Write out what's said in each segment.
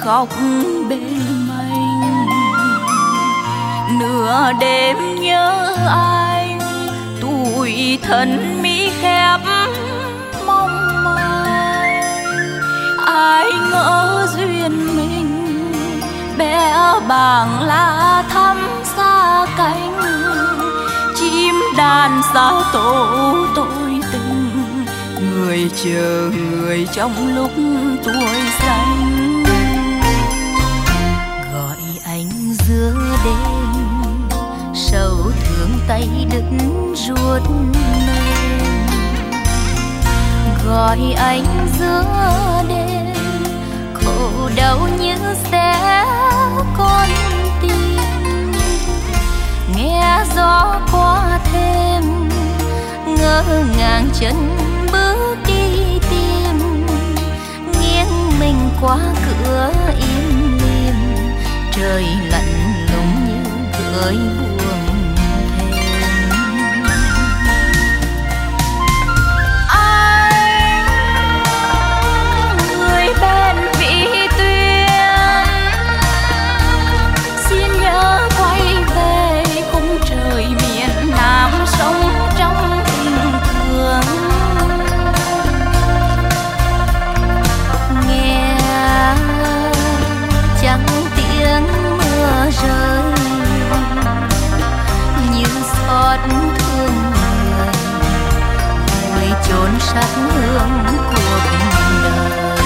khóc bên mình. Nửa đêm nhớ anh, tủi thân mi khép mong manh. Ai ngỡ duyên mình bé bàng lá thắm xa cánh, chim đàn xa tổ tôi tình, người chờ người trong lúc tuổi xanh. Gọi anh giữa đêm, sầu thương tay đứt ruột mềm. Gọi anh giữa đêm, khổ đau như xé con tim. Nghe gió qua thêm, ngỡ ngàng chân bước đi tìm. Nghiêng mình qua cửa im lìm, trời lạnh lùng như gửi buồn thêm. Anh người bên vĩ tuyến, xin nhớ quay về khung trời miền Nam sống trong tình thương. Nghe chẳng tiếng mưa rơi như xót thương người, vui chốn sắc hương cuộc đời.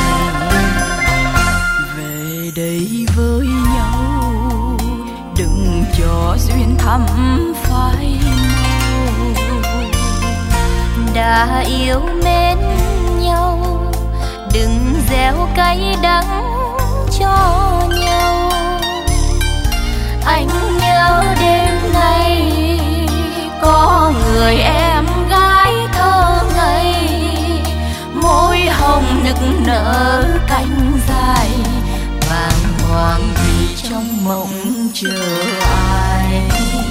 Về đây với nhau, đừng cho duyên thắm phai màu. Đã yêu mến nhau, đừng gieo cay đắng cho nhau. Anh nhớ đêm nay có người em gái thơ ngây, môi hồng nức nở cánh dài, bàng hoàng vì trong mộng chờ ai.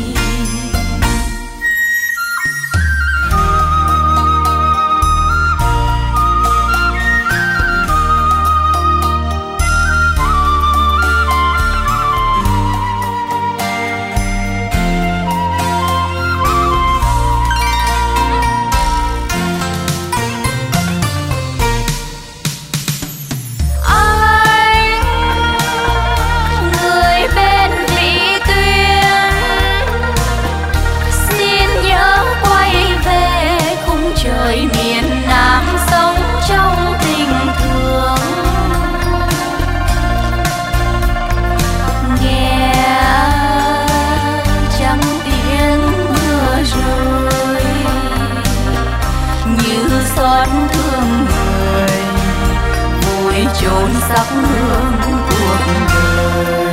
Chốn sắc hương cuộc đời.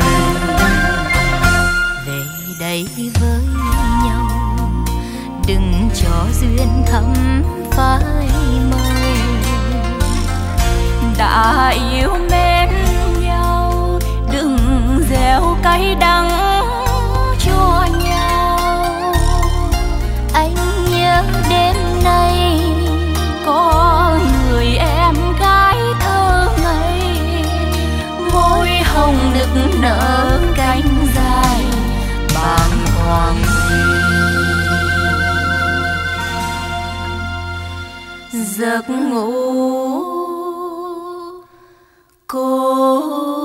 Về đây với nhau, đừng cho duyên thắm phai màu. Đã yêu mến nhau, đừng gieo cay đắng cho nhau. Anh nhớ đêm nay có người em gái thơ ngây, môi hồng nức nở cánh dài, bàng hoàng vì giấc ngủ cô